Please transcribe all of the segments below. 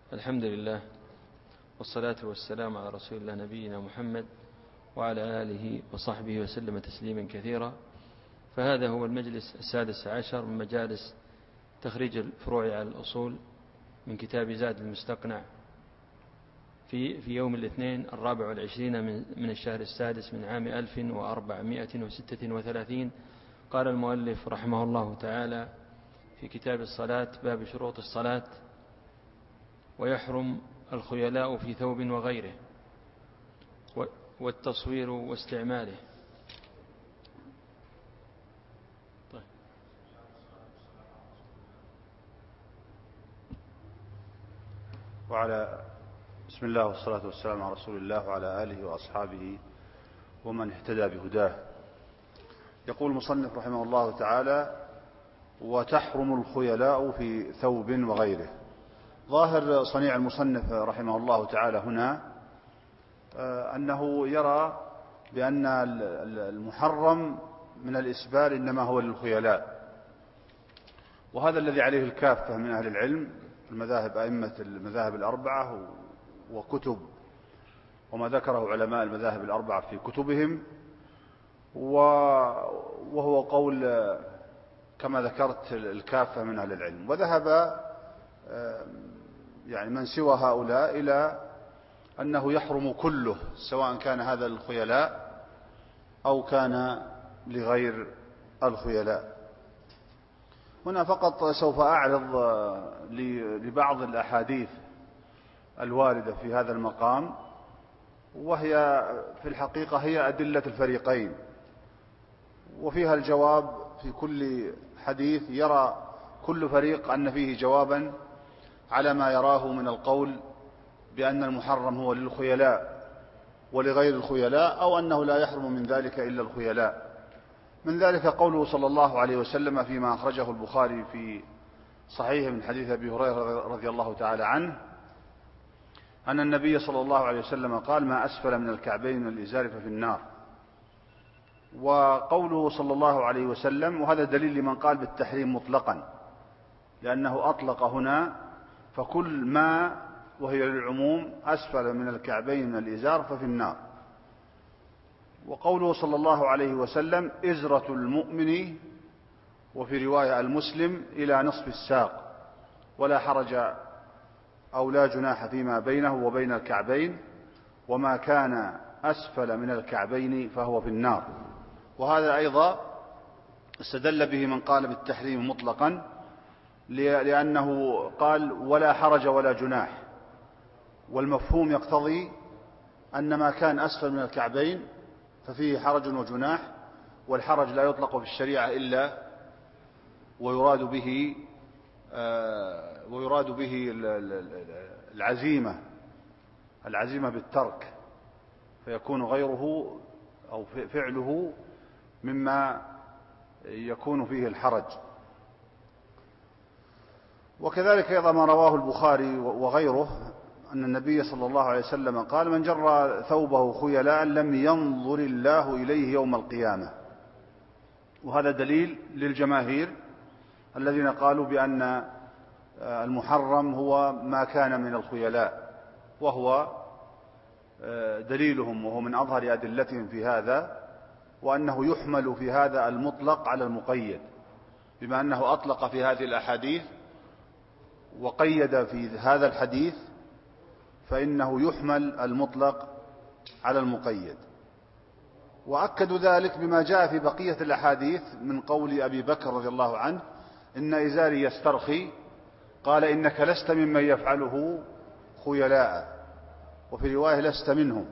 الحمد لله والصلاة والسلام على رسول الله نبينا محمد وعلى آله وصحبه وسلم تسليما كثيرا. فهذا هو المجلس 16 من مجالس تخريج الفروع على الأصول من كتاب زاد المستقنع في يوم الاثنين 24 من الشهر السادس من عام 1436. قال المؤلف رحمه الله تعالى في كتاب الصلاة: باب شروط الصلاة. ويحرم الخيلاء في ثوب وغيره والتصوير واستعماله. طيب. بسم الله والصلاة والسلام على رسول الله وعلى آله وأصحابه ومن اهتدى بهداه. يقول المصنف رحمه الله تعالى: وتحرم الخيلاء في ثوب وغيره. ظاهر صنيع المصنف رحمه الله تعالى هنا أنه يرى بأن المحرم من الإسبال إنما هو للخيلاء، وهذا الذي عليه الكافة من أهل العلم، المذاهب، أئمة المذاهب الأربعة وكتب وما ذكره علماء المذاهب الأربعة في كتبهم، وهو قول كما ذكرت الكافة من أهل العلم. وذهب يعني من سوى هؤلاء إلى أنه يحرم كله، سواء كان هذا للخيلاء أو كان لغير الخيلاء. هنا فقط سوف أعرض لبعض الأحاديث الواردة في هذا المقام، وهي في الحقيقة هي أدلة الفريقين، وفيها الجواب في كل حديث يرى كل فريق أن فيه جوابا على ما يراه من القول بأن المحرم هو للخيلاء ولغير الخيلاء، أو أنه لا يحرم من ذلك إلا الخيلاء. من ذلك قوله صلى الله عليه وسلم فيما أخرجه البخاري في صحيح من حديث أبي هريرة رضي الله تعالى عنه أن النبي صلى الله عليه وسلم قال: ما أسفل من الكعبين من الإزار ففي النار. وقوله صلى الله عليه وسلم، وهذا دليل لمن قال بالتحريم مطلقا، لأنه أطلق هنا فكل ما، وهي للعموم، أسفل من الكعبين من الإزار ففي النار. وقوله صلى الله عليه وسلم: إزرة المؤمن، وفي رواية المسلم، إلى نصف الساق، ولا حرج أو لا جناح فيما بينه وبين الكعبين، وما كان أسفل من الكعبين فهو في النار. وهذا أيضا استدل به من قال بالتحريم مطلقا، لأنه قال: ولا حرج ولا جناح، والمفهوم يقتضي أن ما كان أسفل من الكعبين ففيه حرج وجناح، والحرج لا يطلق في الشريعة إلا ويراد به العزيمة بالترك، فيكون غيره أو فعله مما يكون فيه الحرج. وكذلك أيضا ما رواه البخاري وغيره أن النبي صلى الله عليه وسلم قال: من جر ثوبه خيلاء لم ينظر الله إليه يوم القيامة. وهذا دليل للجماهير الذين قالوا بأن المحرم هو ما كان من الخيلاء، وهو دليلهم وهو من أظهر أدلتهم في هذا، وأنه يحمل في هذا المطلق على المقيد، بما أنه أطلق في هذه الأحاديث وقيد في هذا الحديث، فإنه يحمل المطلق على المقيد. وأكدوا ذلك بما جاء في بقية الأحاديث من قول أبي بكر رضي الله عنه: إن إزاري يسترخي، قال: إنك لست ممن يفعله خيلاء، وفي رواية: لست منهم.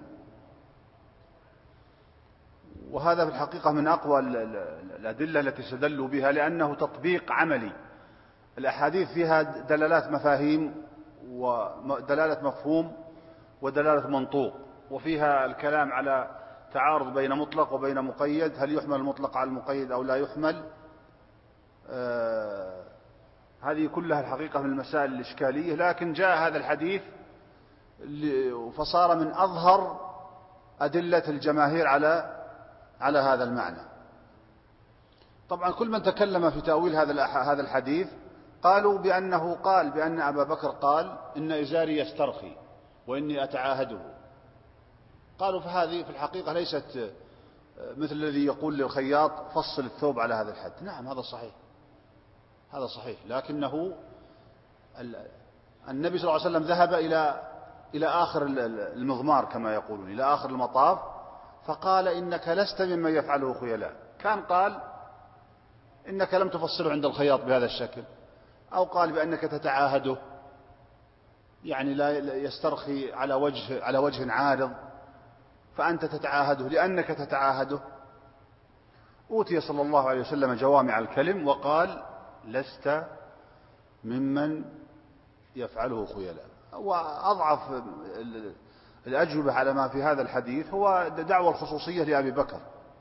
وهذا في الحقيقة من أقوى الأدلة التي استدلوا بها، لأنه تطبيق عملي. الأحاديث فيها دلالات مفاهيم ودلالة مفهوم ودلالة منطوق، وفيها الكلام على تعارض بين مطلق وبين مقيد، هل يحمل المطلق على المقيد أو لا يحمل. هذه كلها الحقيقة من المسائل الإشكالية، لكن جاء هذا الحديث فصار من أظهر أدلة الجماهير على هذا المعنى. طبعا كل من تكلم في تأويل هذا الحديث قالوا بأنه قال بأن أبا بكر قال إن إزاري يسترخي وإني أتعاهده. قالوا فهذه في الحقيقة ليست مثل الذي يقول للخياط فصل الثوب على هذا الحد. نعم هذا صحيح، هذا صحيح، لكنه النبي صلى الله عليه وسلم ذهب إلى آخر المضمار كما يقولون، إلى آخر المطاف، فقال إنك لست ممن يفعله خيلاء. كان قال إنك لم تفصله عند الخياط بهذا الشكل، أو قال بأنك تتعاهده، يعني لا يسترخي على وجه عارض، فأنت تتعاهده لأنك تتعاهده. أوتي صلى الله عليه وسلم جوامع الكلم وقال لست ممن يفعله خيلاء. وأضعف الأجوبة على ما في هذا الحديث هو دعوى الخصوصية لأبي بكر،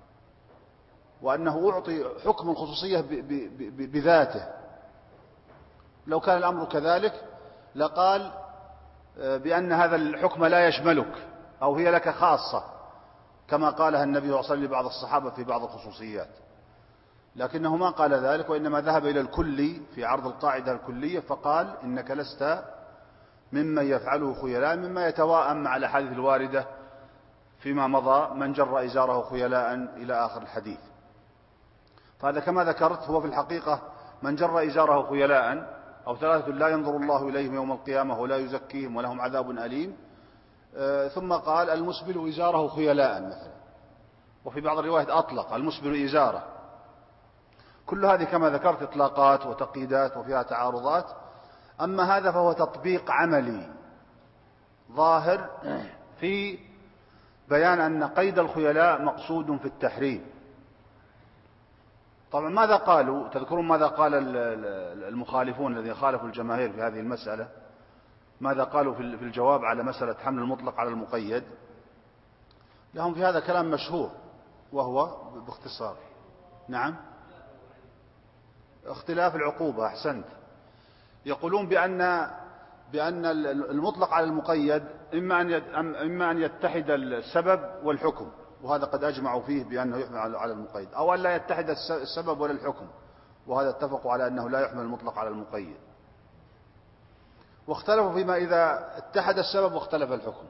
وأنه أعطي حكم الخصوصية بذاته. لو كان الأمر كذلك لقال بأن هذا الحكم لا يشملك أو هي لك خاصة، كما قالها النبي صلى الله عليه وسلم لبعض الصحابة في بعض الخصوصيات، لكنه ما قال ذلك، وإنما ذهب إلى الكلي في عرض القاعدة الكلية، فقال إنك لست ممن يفعله خيلاء، مما يتواءم مع الأحاديث الواردة فيما مضى من جر إزاره خيلاء إلى آخر الحديث. فهذا كما ذكرت هو في الحقيقة من جر إزاره خيلاء أو ثلاثة لا ينظر الله إليهم يوم القيامة ولا يزكيهم ولهم عذاب أليم، ثم قال المسبل إزاره خيلاء مثلا، وفي بعض الروايات أطلق المسبل إزاره. كل هذه كما ذكرت إطلاقات وتقييدات وفيها تعارضات. أما هذا فهو تطبيق عملي ظاهر في بيان أن قيد الخيلاء مقصود في التحريم. طبعا ماذا قالوا؟ تذكرون ماذا قال المخالفون الذين خالفوا الجماهير في هذه المسألة؟ ماذا قالوا في الجواب على مسألة حمل المطلق على المقيد؟ لهم في هذا كلام مشهور، وهو باختصار نعم اختلاف العقوبة. أحسنت. يقولون بأن المطلق على المقيد إما أن يتحد السبب والحكم، وهذا قد أجمعوا فيه بأنه يحمل على المقيد، أو أن لا يتحد السبب ولا الحكم، وهذا اتفقوا على أنه لا يحمل المطلق على المقيد. واختلفوا فيما إذا اتحد السبب واختلف الحكم،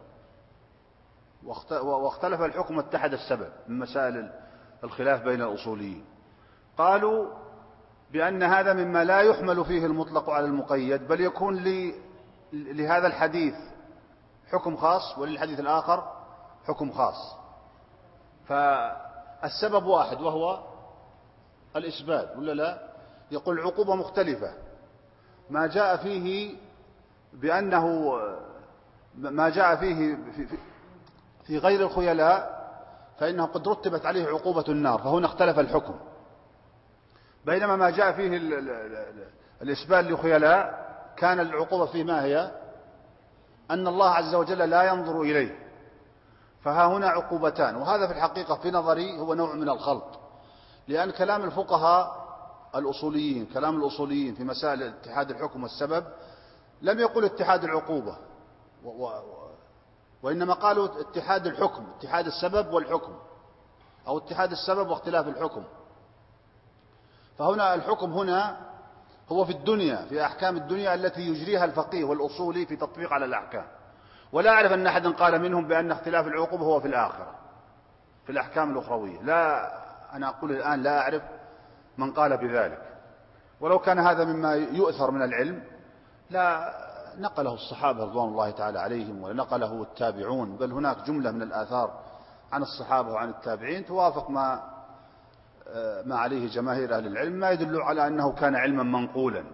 واختلف الحكم واتحد السبب، من مسائل الخلاف بين الأصوليين. قالوا بأن هذا مما لا يحمل فيه المطلق على المقيد، بل يكون لهذا الحديث حكم خاص وللحديث الآخر حكم خاص. فالسبب واحد وهو الإثبات، ولا لا؟ يقول عقوبة مختلفة، ما جاء فيه بأنه ما جاء فيه في غير الخيلاء فإنه قد رتبت عليه عقوبة النار، فهنا اختلف الحكم. بينما ما جاء فيه الإثبات لخيلاء كان العقوبة فيه ما هي؟ أن الله عز وجل لا ينظر إليه. فها هنا عقوبتان، وهذا في الحقيقة في نظري هو نوع من الخلط، لأن كلام الفقهاء الأصوليين، كلام الأصوليين في مسائل اتحاد الحكم والسبب لم يقل اتحاد العقوبة، وإنما قالوا اتحاد الحكم، اتحاد السبب والحكم، أو اتحاد السبب واختلاف الحكم. فهنا الحكم هنا هو في الدنيا، في أحكام الدنيا التي يجريها الفقيه والأصولي في تطبيق على الأحكام. ولا أعرف أن أحدا قال منهم بأن اختلاف العقوبة هو في الآخرة، في الأحكام الأخروية. لا، أنا أقول الآن لا أعرف من قال بذلك، ولو كان هذا مما يؤثر من العلم لا نقله الصحابة رضوان الله تعالى عليهم ولا نقله التابعون، بل هناك جملة من الآثار عن الصحابة وعن التابعين توافق ما عليه جماهير أهل العلم، ما يدل على أنه كان علما منقولا.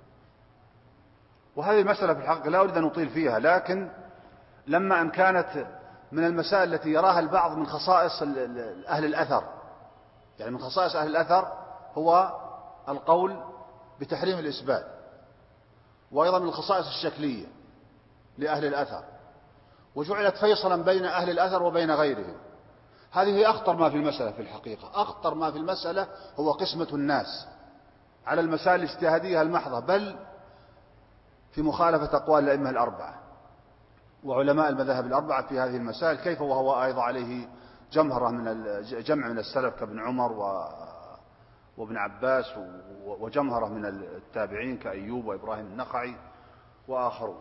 وهذه المسألة في الحقيقة لا أريد أن أطيل فيها، لكن لما أن كانت من المسائل التي يراها البعض من خصائص أهل الأثر، يعني من خصائص أهل الأثر هو القول بتحريم الإثبات، وأيضا من الخصائص الشكلية لأهل الأثر، وجعلت فيصلا بين أهل الأثر وبين غيرهم. هذه أخطر ما في المسألة في الحقيقة. أخطر ما في المسألة هو قسمة الناس على المسائل الاجتهادية المحضة، بل في مخالفة أقوال الأئمة الأربعة وعلماء المذاهب الأربعة في هذه المسائل، كيف وهو أيضا عليه جمع من السلف كابن عمر وابن عباس وجمهرة من التابعين كأيوب وإبراهيم النخعي وآخرون.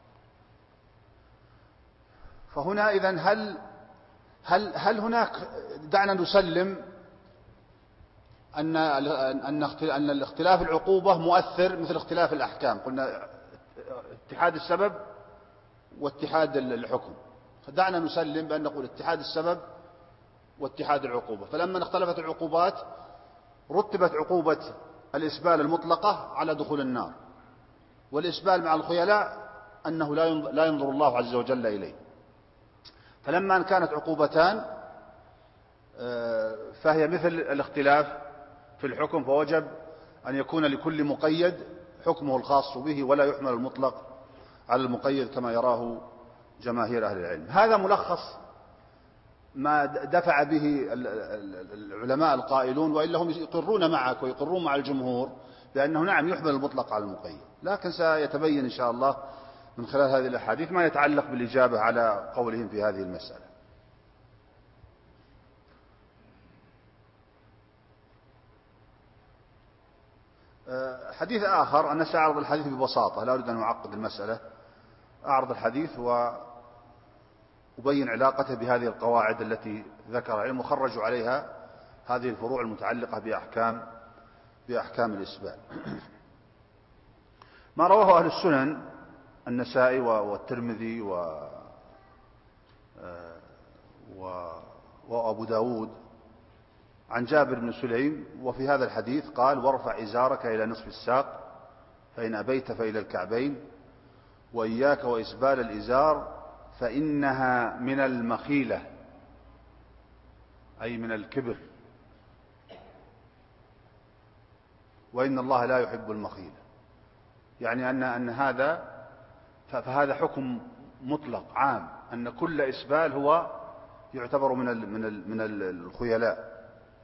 فهنا إذن هل هناك، دعنا نسلم أن الاختلاف العقوبة مؤثر مثل اختلاف الأحكام، قلنا اتحاد السبب واتحاد الحكم، فدعنا نسلم بأن نقول اتحاد السبب واتحاد العقوبة. فلما اختلفت العقوبات رتبت عقوبة الإسبال المطلقة على دخول النار، والإسبال مع الخيلاء أنه لا ينظر الله عز وجل إليه. فلما كانت عقوبتان فهي مثل الاختلاف في الحكم، فوجب أن يكون لكل مقيد حكمه الخاص به، ولا يحمل المطلق على المقيد كما يراه جماهير أهل العلم. هذا ملخص ما دفع به العلماء القائلون، وإلا هم يقرون معك ويقرون مع الجمهور بأنه نعم يحمل المطلق على المقيد، لكن سيتبين إن شاء الله من خلال هذه الأحاديث ما يتعلق بالإجابة على قولهم في هذه المسألة. حديث آخر، أنا سأعرض الحديث ببساطة، لا أريد أن أعقد المسألة، أعرض الحديث وأبين علاقته بهذه القواعد التي ذكرها العلم وخرجوا عليها هذه الفروع المتعلقة بأحكام الإسبال. ما رواه أهل السنن النسائي والترمذي وأبو داود عن جابر بن سليم، وفي هذا الحديث قال: وارفع إزارك إلى نصف الساق فإن أبيت فإلى الكعبين، وإياك وإسبال الإزار فإنها من المخيلة، أي من الكبر، وإن الله لا يحب المخيلة. يعني أن فهذا حكم مطلق عام، أن كل إسبال هو يعتبر من الخيلاء.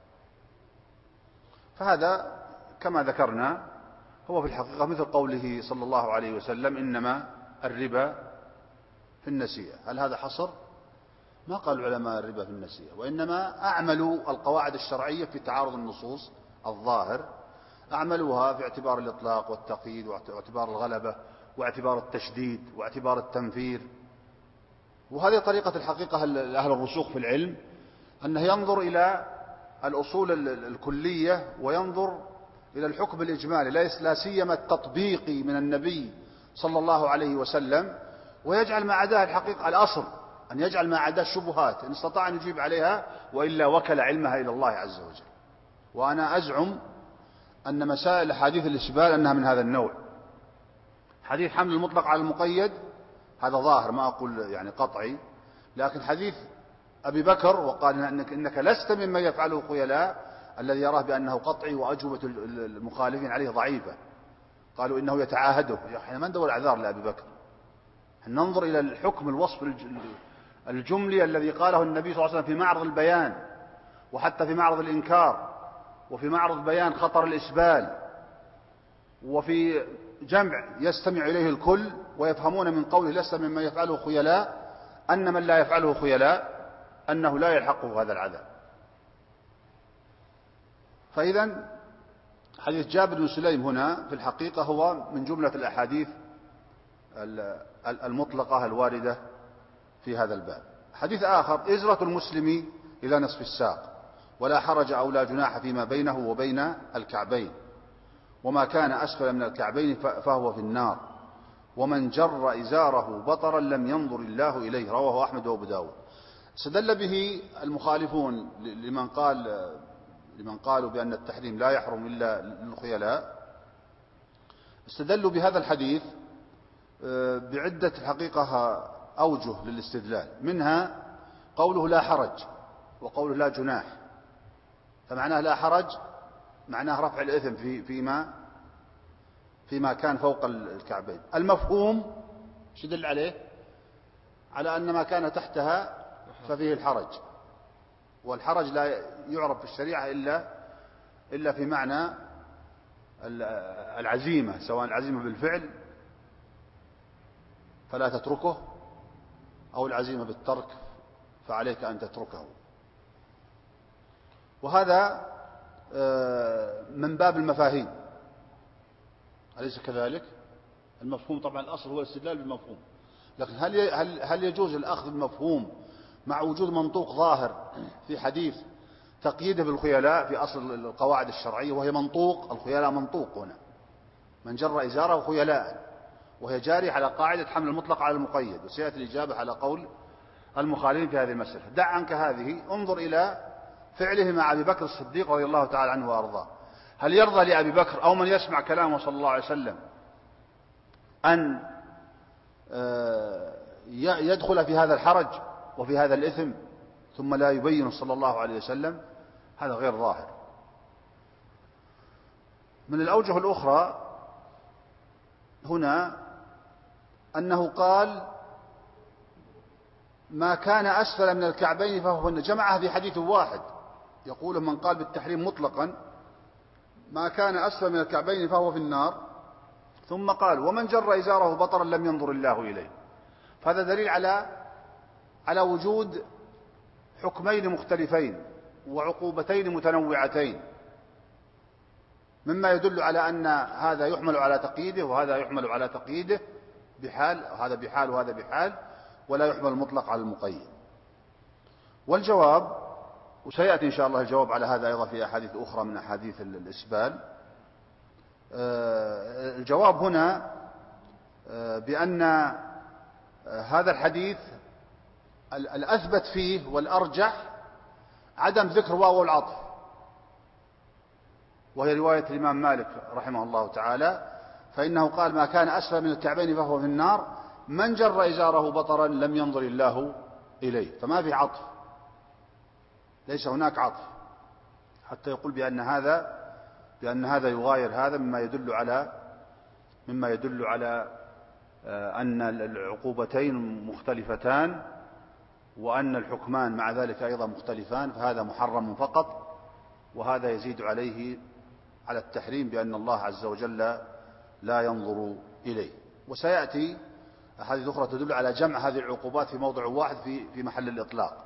فهذا كما ذكرنا هو في الحقيقة مثل قوله صلى الله عليه وسلم: إنما الربا في النسيئة. هل هذا حصر؟ ما قال العلماء الربا في النسيئة، وإنما أعملوا القواعد الشرعية في تعارض النصوص الظاهر، أعملوها في اعتبار الإطلاق والتقييد واعتبار الغلبة واعتبار التشديد واعتبار التنفير. وهذه طريقة الحقيقة أهل الرسوخ في العلم، أنه ينظر إلى الأصول الكلية وينظر إلى الحكم الإجمالي، لا سيما التطبيقي من النبي صلى الله عليه وسلم، ويجعل ما عداه الحقيقة الأصل، أن يجعل ما عداه الشبهات إن استطاع أن يجيب عليها، وإلا وكل علمها إلى الله عز وجل. وأنا أزعم أن مسائل حديث الإسبال أنها من هذا النوع. حديث حمل المطلق على المقيد هذا ظاهر، ما أقول يعني قطعي، لكن حديث أبي بكر وقال إنك لست ممن يفعله خيلاء، الذي يراه بأنه قطعي، وأجوبة المخالفين عليه ضعيفة، قالوا إنه يتعاهده. احنا ما ندور أعذار لأبي بكر، ننظر إلى الحكم الوصف الجملي الذي قاله النبي صلى الله عليه وسلم في معرض البيان، وحتى في معرض الإنكار، وفي معرض بيان خطر الإسبال، وفي جمع يستمع إليه الكل ويفهمون من قوله لست ممن يفعله خيلاء أن من لا يفعله خيلاء أنه لا يلحقه هذا العذاب. فإذا حديث جابر بن سليم هنا في الحقيقة هو من جملة الأحاديث المطلقة الواردة في هذا الباب. حديث آخر: إزرة المسلم إلى نصف الساق، ولا حرج أو لا جناح فيما بينه وبين الكعبين، وما كان أسفل من الكعبين فهو في النار، ومن جر إزاره بطرا لم ينظر الله إليه. رواه أحمد وأبو داود. استدل به المخالفون لمن قالوا بأن التحريم لا يحرم إلا للخيلاء، استدلوا بهذا الحديث بعدة حقيقة أوجه للاستدلال، منها قوله لا حرج وقوله لا جناح. فمعناه لا حرج معناه رفع الإثم فيما كان فوق الكعبين. المفهوم ايش يدل عليه؟ على أن ما كان تحتها ففيه الحرج، والحرج لا يعرف في الشريعة إلا في معنى العزيمة، سواء العزيمة بالفعل فلا تتركه، أو العزيمة بالترك فعليك أن تتركه. وهذا من باب المفاهيم، أليس كذلك؟ المفهوم طبعا الأصل هو الاستدلال بالمفهوم، لكن هل يجوز الأخذ بالمفهوم مع وجود منطوق ظاهر في حديث تقييده بالخيلاء في أصل القواعد الشرعية، وهي منطوق الخيلاء، منطوق هنا من جر إزاره خيلاء، وهي جارية على قاعدة حمل المطلق على المقيد، وسيأتي الإجابة على قول المخالفين في هذه المسألة. دع عنك هذه، انظر إلى فعله مع أبي بكر الصديق رضي الله تعالى عنه وأرضاه. هل يرضى لأبي بكر أو من يسمع كلامه صلى الله عليه وسلم أن يدخل في هذا الحرج وفي هذا الإثم ثم لا يبين صلى الله عليه وسلم؟ هذا غير ظاهر. من الأوجه الأخرى هنا أنه قال ما كان أسفل من الكعبين فهو النار، جمعها في حديث واحد، يقول من قال بالتحريم مطلقا ما كان أسفل من الكعبين فهو في النار، ثم قال ومن جر إزاره بطرا لم ينظر الله إليه. فهذا دليل على وجود حكمين مختلفين وعقوبتين متنوعتين، مما يدل على أن هذا يحمل على تقييده وهذا يحمل على تقييده بحال، هذا بحال وهذا بحال، ولا يحمل المطلق على المقيد. والجواب، وسيأتي إن شاء الله الجواب على هذا أيضا في أحاديث أخرى من أحاديث الإسبال، الجواب هنا بأن هذا الحديث الأثبت فيه والأرجح عدم ذكر واو العطف، وهي رواية الإمام مالك رحمه الله تعالى، فإنه قال ما كان أسفل من الكعبين فهو في النار، من جر إزاره بطرا لم ينظر الله إليه. فما في عطف، ليس هناك عطف حتى يقول بأن هذا يغاير هذا، مما يدل على أن العقوبتين مختلفتان وأن الحكمان مع ذلك أيضا مختلفان، فهذا محرم فقط وهذا يزيد عليه على التحريم بأن الله عز وجل لا ينظر إليه. وسيأتي أحاديث أخرى تدل على جمع هذه العقوبات في موضع واحد في محل الإطلاق.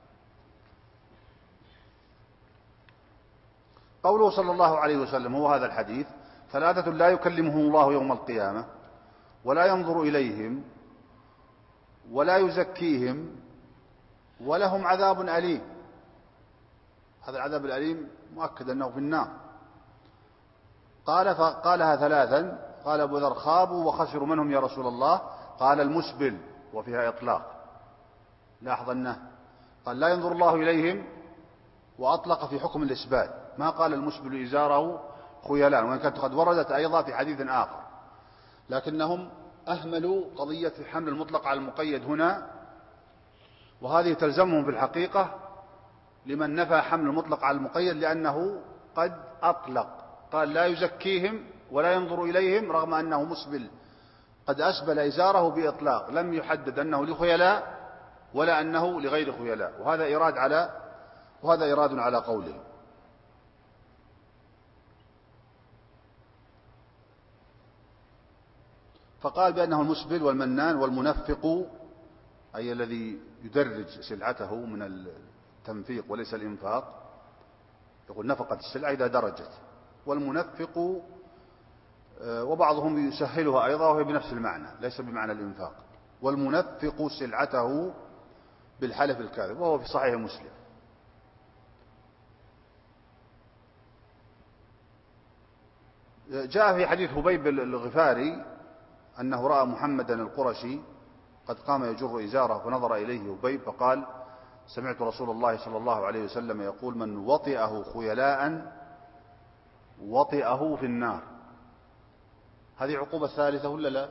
قوله صلى الله عليه وسلم هو هذا الحديث: ثلاثة لا يكلمهم الله يوم القيامة ولا ينظر إليهم ولا يزكيهم ولهم عذاب أليم. هذا العذاب الأليم مؤكد أنه في النار. فقالها ثلاثا. قال أبو ذر: خابوا وخسروا. من هم يا رسول الله؟ قال: المسبل، وفيها إطلاق. لاحظ أنه قال لا ينظر الله إليهم وأطلق في حكم الإسبال، ما قال المسبل إزاره خيلاء، وإن كانت قد وردت أيضا في حديث آخر، لكنهم أهملوا قضية حمل المطلق على المقيد هنا، وهذه تلزمهم في الحقيقة لمن نفى حمل المطلق على المقيد، لأنه قد أطلق، قال لا يزكيهم ولا ينظر إليهم، رغم أنه مسبل قد أسبل إزاره بإطلاق، لم يحدد أنه لخيلاء ولا أنه لغير خيلاء، وهذا إراد على قوله. فقال بأنه المسبل والمنان والمنفق، أي الذي يدرج سلعته من التنفيق وليس الإنفاق، يقول نفقت السلعة إذا درجت، والمنفق وبعضهم يسهلها أيضا وهي بنفس المعنى، ليس بمعنى الإنفاق. والمنفق سلعته بالحلف الكاذب، وهو في صحيح مسلم. جاء في حديث هبيب الغفاري أنه رأى محمدا القرشي قد قام يجر إزاره، فنظر إليه هبيب فقال: سمعت رسول الله صلى الله عليه وسلم يقول: من وطئه خيلاء وطئه في النار. هذه عقوبة ثالثة ولا لا؟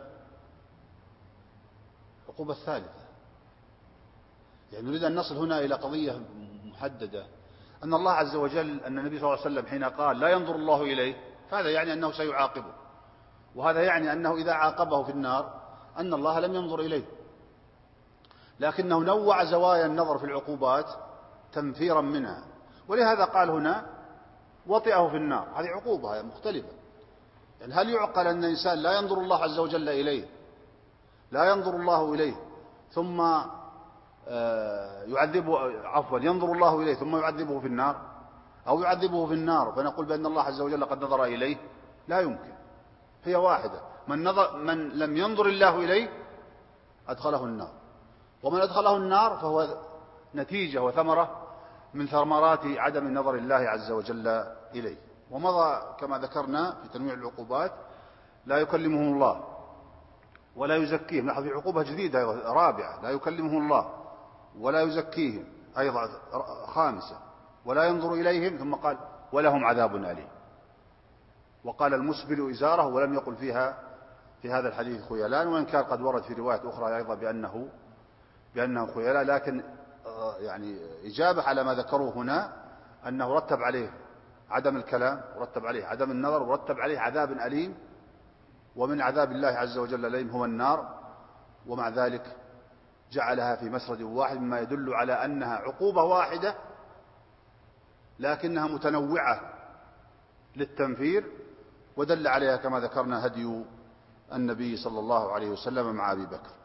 عقوبة ثالثة. يعني نريد أن نصل هنا إلى قضية محددة، أن الله عز وجل، أن النبي صلى الله عليه وسلم حين قال لا ينظر الله إليه، فهذا يعني أنه سيعاقبه، وهذا يعني أنه إذا عاقبه في النار أن الله لم ينظر إليه، لكنه نوع زوايا النظر في العقوبات تنفيرا منها، ولهذا قال هنا وطئه في النار. هذه عقوبة مختلفة. يعني هل يعقل أن الإنسان لا ينظر الله عز وجل إليه، لا ينظر الله إليه ثم يعذبه، عفوا، ينظر الله إليه ثم يعذبه في النار؟ أو يعذبه في النار فنقول بأن الله عز وجل قد نظر إليه؟ لا يمكن، هي واحدة. من لم ينظر الله إليه أدخله النار، ومن أدخله النار فهو نتيجة وثمرة من ثمرات عدم نظر الله عز وجل إليه. ومضى كما ذكرنا في تنويع العقوبات: لا يكلمهم الله ولا يزكيهم. لاحظ في عقوبة جديدة رابعة: لا يكلمهم الله ولا يزكيهم، أيضا خامسة: ولا ينظر إليهم. ثم قال: ولهم عذاب أليم. وقال: المسبل إزاره، ولم يقل فيها في هذا الحديث خيلان، وإن كان قد ورد في رواية أخرى أيضا بأنه خيلان، لكن يعني إجابة على ما ذكروه هنا أنه رتب عليه عدم الكلام، ورتب عليه عدم النظر، ورتب عليه عذاب أليم، ومن عذاب الله عز وجل الأليم هو النار. ومع ذلك جعلها في مسرد واحد، مما يدل على أنها عقوبة واحدة لكنها متنوعة للتنفير، ودل عليها كما ذكرنا هدي النبي صلى الله عليه وسلم مع أبي بكر.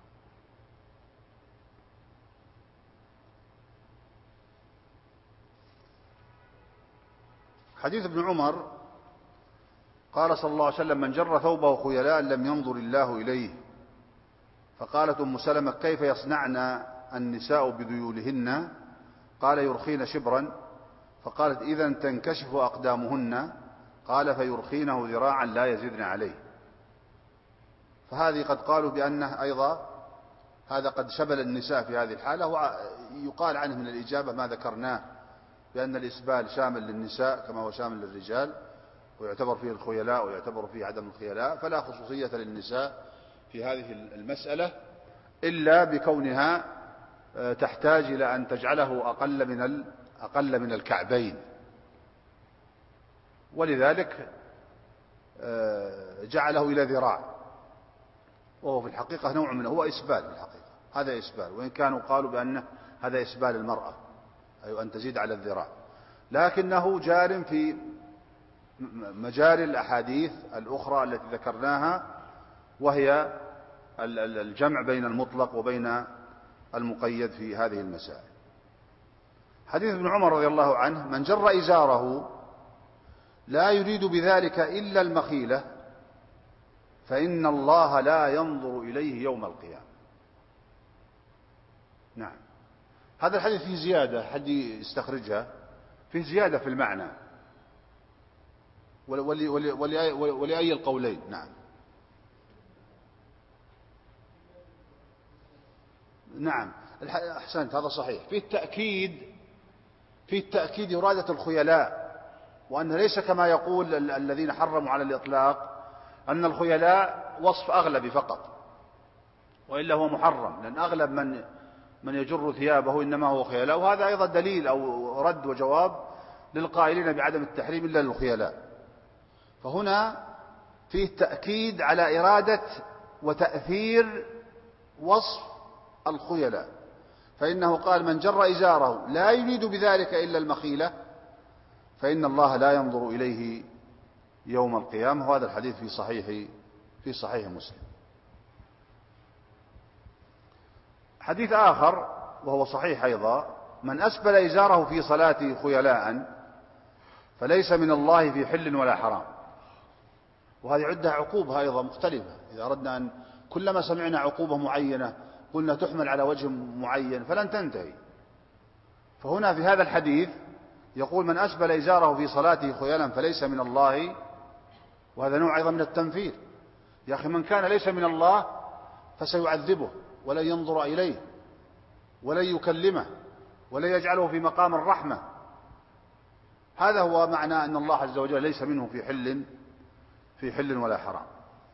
حديث ابن عمر قال صلى الله عليه وسلم: من جر ثوبه خيلاء لم ينظر الله إليه. فقالت أم سلمة: كيف يصنعن النساء بذيولهن؟ قال: يرخين شبرا. فقالت: إذن تنكشف أقدامهن؟ قال: فيرخينه ذراعا لا يزدن عليه. فهذه قد قالوا بأنه أيضا هذا قد شبل النساء في هذه الحالة، ويقال عنه من الإجابة ما ذكرناه بأن الإسبال شامل للنساء كما هو شامل للرجال، ويعتبر فيه الخيلاء ويعتبر فيه عدم الخيلاء، فلا خصوصية للنساء في هذه المسألة إلا بكونها تحتاج إلى أن تجعله أقل من الكعبين، ولذلك جعله إلى ذراع، وهو في الحقيقة نوع منه، هو إسبال في الحقيقة، هذا إسبال، وإن كانوا قالوا بأنه هذا إسبال المرأة، أي أن تزيد على الذراع، لكنه جار في مجاري الأحاديث الأخرى التي ذكرناها، وهي الجمع بين المطلق وبين المقيد في هذه المسائل. حديث ابن عمر رضي الله عنه: من جر إزاره لا يريد بذلك إلا المخيلة فإن الله لا ينظر إليه يوم القيامة. نعم، هذا الحديث فيه زيادة، حد يستخرجها، فيه زيادة في المعنى، ولأي القولين؟ نعم نعم، أحسنت، هذا صحيح. في التأكيد إرادة الخيلاء، وأن ليس كما يقول الذين حرموا على الإطلاق أن الخيلاء وصف أغلبي فقط، وإلا هو محرم، لأن أغلب من يجر ثيابه إنما هو خيلاء، وهذا أيضا دليل أو رد وجواب للقائلين بعدم التحريم إلا للخيلاء. فهنا فيه تأكيد على إرادة وتأثير وصف الخيلاء، فإنه قال: من جر إزاره لا يريد بذلك إلا المخيلة فإن الله لا ينظر إليه يوم القيامة. وهذا الحديث في صحيح مسلم. حديث آخر وهو صحيح أيضا: من أسبل إزاره في صلاته خيلاء فليس من الله في حل ولا حرام. وهذه عدة عقوبة أيضا مختلفة، إذا أردنا أن كلما سمعنا عقوبة معينة قلنا تحمل على وجه معين فلن تنتهي. فهنا في هذا الحديث يقول: من أسبل إزاره في صلاته خيلاء فليس من الله، وهذا نوع أيضا من التنفير. يا أخي، من كان ليس من الله فسيعذبه ولن ينظر إليه ولن يكلمه ولن يجعله في مقام الرحمة. هذا هو معنى أن الله عز وجل ليس منه في حل ولا حرام.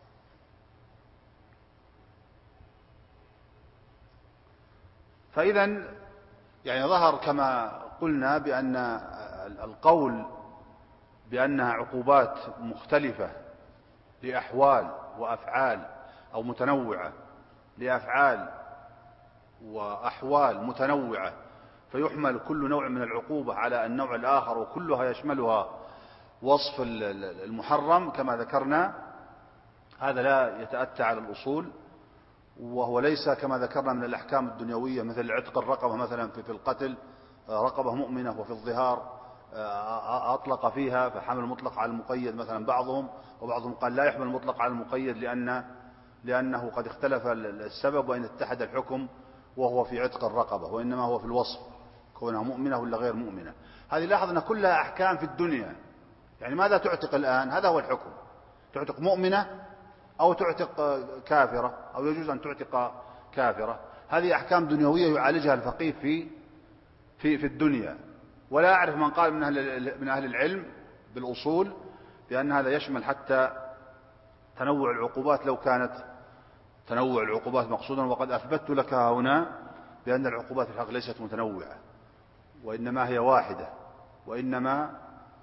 فإذا يعني ظهر كما قلنا بأن القول بأنها عقوبات مختلفة لأحوال وأفعال، أو متنوعة لأفعال وأحوال متنوعة، فيحمل كل نوع من العقوبة على النوع الآخر، وكلها يشملها وصف المحرم كما ذكرنا. هذا لا يتأتى على الأصول، وهو ليس كما ذكرنا من الأحكام الدنيوية مثل عتق الرقبة مثلا في القتل، رقبة مؤمنة، وفي الظهار أطلق فيها فحمل المطلق على المقيد مثلا بعضهم، وبعضهم قال لا يحمل المطلق على المقيد لأنه قد اختلف السبب وإن اتحد الحكم وهو في عتق الرقبة، وإنما هو في الوصف كونها مؤمنة ولا غير مؤمنة. هذه لاحظ أن كلها أحكام في الدنيا. يعني ماذا تعتق الآن؟ هذا هو الحكم، تعتق مؤمنة أو تعتق كافرة، أو يجوز أن تعتق كافرة. هذه أحكام دنيوية يعالجها الفقيه في الدنيا. ولا أعرف من قال من أهل العلم بالأصول بأن هذا يشمل حتى تنوع العقوبات لو كانت تنوع العقوبات مقصودا. وقد أثبت لك هنا بأن العقوبات في الحق ليست متنوعة، وإنما هي واحدة، وإنما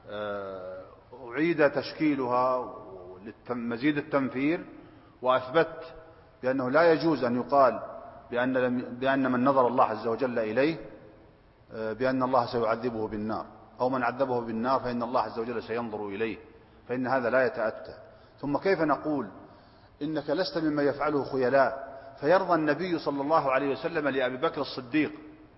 أعيد تشكيلها لمزيد التنفير. وأثبت بأنه لا يجوز أن يقال بأن من نظر الله عز وجل إليه بأن الله سيعذبه بالنار، أو من عذبه بالنار فإن الله عز وجل سينظر إليه، فإن هذا لا يتأتى. ثم كيف نقول إنك لست ممن يفعله خيلاء فيرضى النبي صلى الله عليه وسلم لأبي بكر الصديق،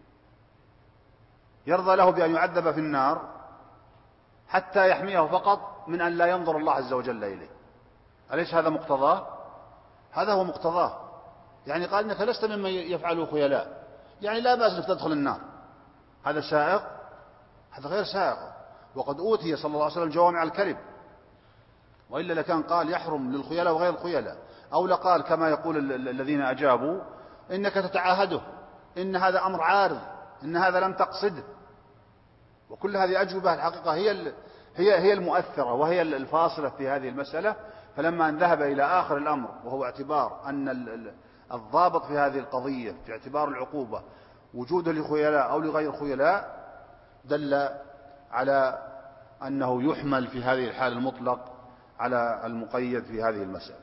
يرضى له بأن يعذب في النار حتى يحميه فقط من أن لا ينظر الله عز وجل إليه؟ أليس هذا مقتضاه؟ هذا هو مقتضاه. يعني قال إنك لست ممن يفعله خيلاء، يعني لا بأس أنك تدخل النار. هذا سائق؟ هذا غير سائق. وقد أوتي صلى الله عليه وسلم جوامع الكلم، وإلا لكان قال يحرم للخيلاء وغير الخيلاء، أو لقال كما يقول الذين أجابوا إنك تتعاهده، إن هذا أمر عارض، إن هذا لم تقصده. وكل هذه أجوبة الحقيقة هي المؤثرة وهي الفاصلة في هذه المسألة. فلما أن ذهب إلى آخر الأمر وهو اعتبار أن الضابط في هذه القضية في اعتبار العقوبة وجود لخيلاء أو لغير خيلاء، دل على أنه يحمل في هذه الحال المطلق على المقيد في هذه المسألة.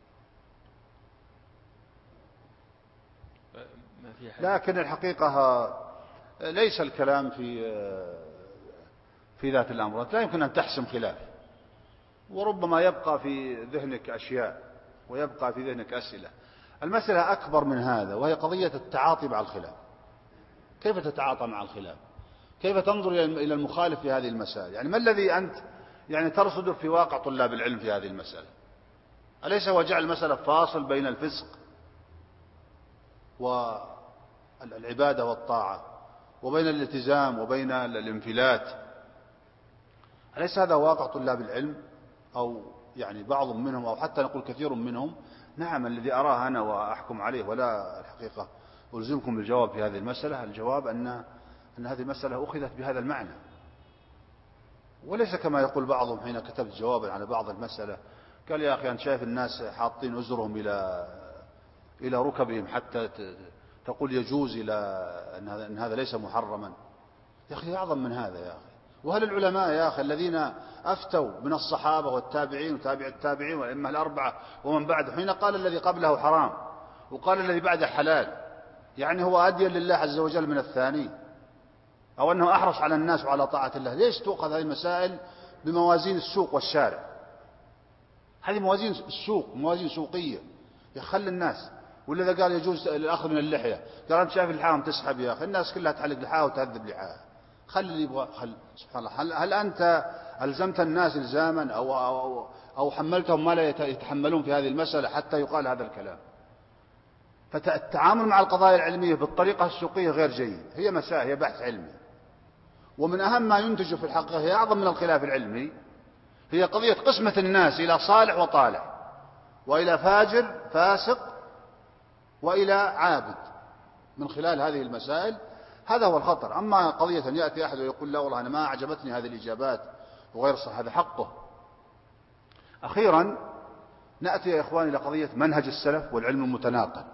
لكن الحقيقة ليس الكلام في ذات الأمر، لا يمكن أن تحسم خلاف، وربما يبقى في ذهنك أشياء ويبقى في ذهنك أسئلة. المسألة أكبر من هذا، وهي قضية التعاطي مع الخلاف. كيف تتعاطى مع الخلاف؟ كيف تنظر إلى المخالف في هذه المسائل؟ يعني ما الذي أنت يعني ترصده في واقع طلاب العلم في هذه المسألة؟ أليس هو جعل المسألة فاصل بين الفسق والعبادة والطاعة، وبين الالتزام وبين الانفلات؟ أليس هذا واقع طلاب العلم؟ أو يعني بعض منهم، أو حتى نقول كثير منهم. نعم، الذي أراه أنا وأحكم عليه، ولا الحقيقة ألزمكم بالجواب في هذه المسألة، الجواب أن هذه المسألة أخذت بهذا المعنى، وليس كما يقول بعضهم حين كتبت جوابا على بعض المسألة قال يا أخي أنت شايف الناس حاطين أزرهم إلى ركبهم حتى تقول يجوز إلى أن هذا ليس محرما. يا أخي أعظم من هذا يا أخي. وهل العلماء يا أخي الذين أفتوا من الصحابة والتابعين وتابع التابعين والأئمة الأربعة ومن بعد، حين قال الذي قبله حرام وقال الذي بعده حلال، يعني هو أدين لله عز وجل من الثاني، أو أنه أحرص على الناس وعلى طاعة الله؟ ليش تؤخذ هذه المسائل بموازين السوق والشارع؟ هذه موازين السوق، موازين سوقية. يخلي الناس. والذي قال يجوز الأخذ من اللحية قال أنت شايف اللحاهم تسحب يا أخي، الناس كلها تحلق لحاها وتهذب لحاها، خلي اللي يبغى سبحان الله. هل أنت ألزمت الناس إلزاما أو حملتهم ما لا يتحملون في هذه المسألة حتى يقال هذا الكلام؟ فالتعامل مع القضايا العلمية بالطريقة السوقية غير جيد. هي مسائل، هي بحث علمي، ومن أهم ما ينتج في الحقيقة هي أعظم من الخلاف العلمي، هي قضية قسمة الناس إلى صالح وطالح، وإلى فاجر فاسق، وإلى عابد، من خلال هذه المسائل. هذا هو الخطر. أما قضية أن يأتي أحد ويقول لا والله أنا ما أعجبتني هذه الإجابات وغير صح، هذا حقه. أخيرا نأتي يا إخواني إلى قضية منهج السلف والعلم المتناقل.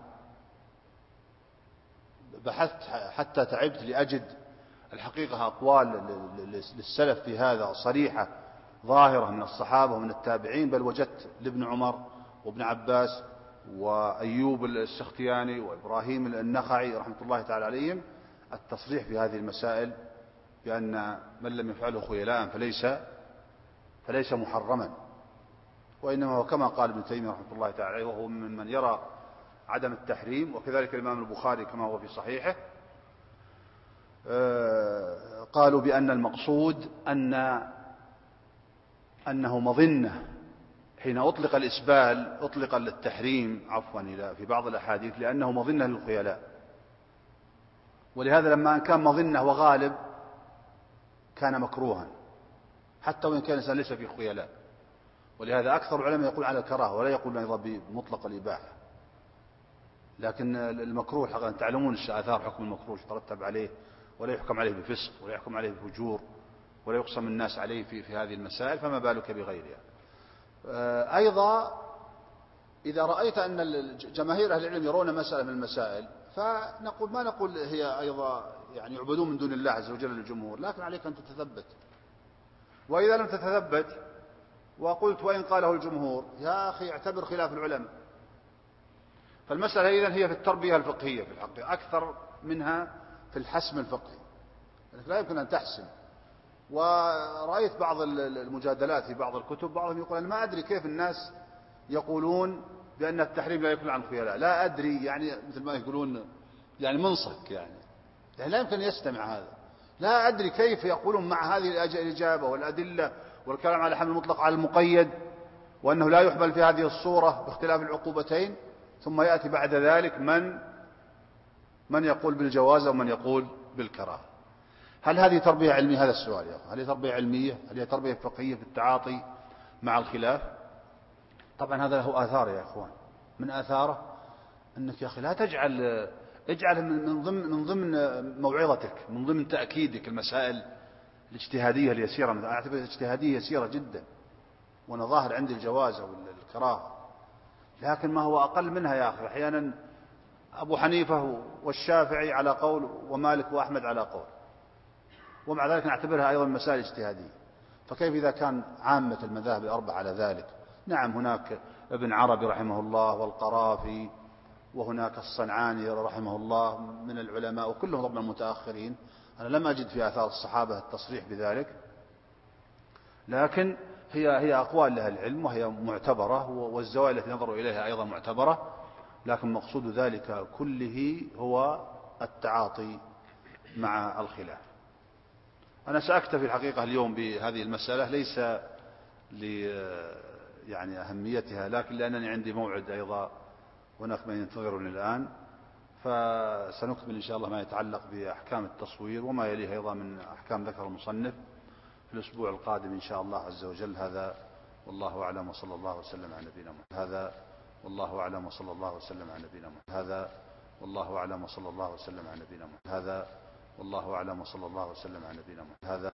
بحثت حتى تعبت لأجد الحقيقة أقوال للسلف في هذا صريحة ظاهرة من الصحابة ومن التابعين، بل وجدت لابن عمر وابن عباس وأيوب السختياني وإبراهيم النخعي رحمة الله تعالى عليهم التصريح في هذه المسائل بأن من لم يفعله خيلاء فليس محرما، وإنما هو كما قال ابن تيمية رحمة الله تعالى عليه، وهو من يرى عدم التحريم. وكذلك الإمام البخاري كما هو في صحيحه قالوا بأن المقصود أنه مظنة. حين أطلق الإسبال أطلق للتحريم في بعض الأحاديث لأنه مظنة للخيلاء، ولهذا لما كان مظنة وغالب كان مكروها حتى وإن كان الإنسان ليس فيه خيلاء. ولهذا أكثر العلماء يقول على الكراهة ولا يقول أيضا بمطلق الإباحة. لكن المكروه حقا تعلمون آثار حكم المكروه يترتب عليه، ولا يحكم عليه بفسق ولا يحكم عليه بفجور ولا يقسم الناس عليه في هذه المسائل، فما بالك بغيرها. أيضا إذا رأيت أن جماهير أهل العلم يرون مسألة من المسائل فنقول ما نقول هي أيضا يعني يعبدون من دون الله عز وجل للجمهور، لكن عليك أن تتثبت. وإذا لم تتثبت وقلت وإن قاله الجمهور يا أخي اعتبر خلاف العلماء. فالمسألة إذن هي في التربية الفقهية في الحق أكثر منها في الحسم الفقهي، لا يمكن أن تحسم. ورأيت بعض المجادلات في بعض الكتب بعضهم يقول أنا ما أدري كيف الناس يقولون بأن التحريم لا يكون عن الخيلاء، لا أدري يعني مثل ما يقولون يعني منصك يعني لا يمكن أن يستمع هذا، لا أدري كيف يقولون مع هذه الإجابة والأدلة والكلام على حمل المطلق على المقيد وأنه لا يحمل في هذه الصورة باختلاف العقوبتين، ثم يأتي بعد ذلك من يقول بالجواز ومن يقول بالكراهة. هل هذه تربية علمية؟ هذا السؤال يا أخي. هل هي تربية علمية؟ هل هي تربية فقهية في التعاطي مع الخلاف؟ طبعا هذا له آثار يا أخوان. من آثاره أنك يا أخي لا اجعل من ضمن موعظتك، من ضمن تأكيدك المسائل الاجتهادية اليسيرة. أنا أعتبرها اجتهادية يسيرة جدا وأنا ظاهر عندي الجواز أو الكراهة، لكن ما هو أقل منها يا أخي. أحيانا أبو حنيفة والشافعي على قول ومالك وأحمد على قول، ومع ذلك نعتبرها أيضا مسائل اجتهادية. فكيف إذا كان عامة المذاهب الأربعة على ذلك؟ نعم هناك ابن عربي رحمه الله والقرافي وهناك الصنعاني رحمه الله من العلماء وكلهم طبعا متأخرين. أنا لم أجد في آثار الصحابة التصريح بذلك، لكن هي أقوال لها العلم وهي معتبرة، والزوايا التي نظروا إليها أيضا معتبرة، لكن مقصود ذلك كله هو التعاطي مع الخلاف. أنا سأكتفي الحقيقة اليوم بهذه المسألة، ليس يعني أهميتها، لكن لأنني عندي موعد أيضا هناك من ينتظرني الآن، فسنكمل إن شاء الله ما يتعلق بأحكام التصوير وما يليه أيضا من أحكام ذكر المصنف في الأسبوع القادم إن شاء الله عز وجل. هذا والله أعلم وصلى الله وسلم على نبينا محمد. هذا والله أعلم وصلى الله وسلم على نبينا محمد. هذا والله أعلم وصلى الله وسلم على نبينا محمد. هذا والله أعلم وصلى الله وسلم على نبينا محمد. هذا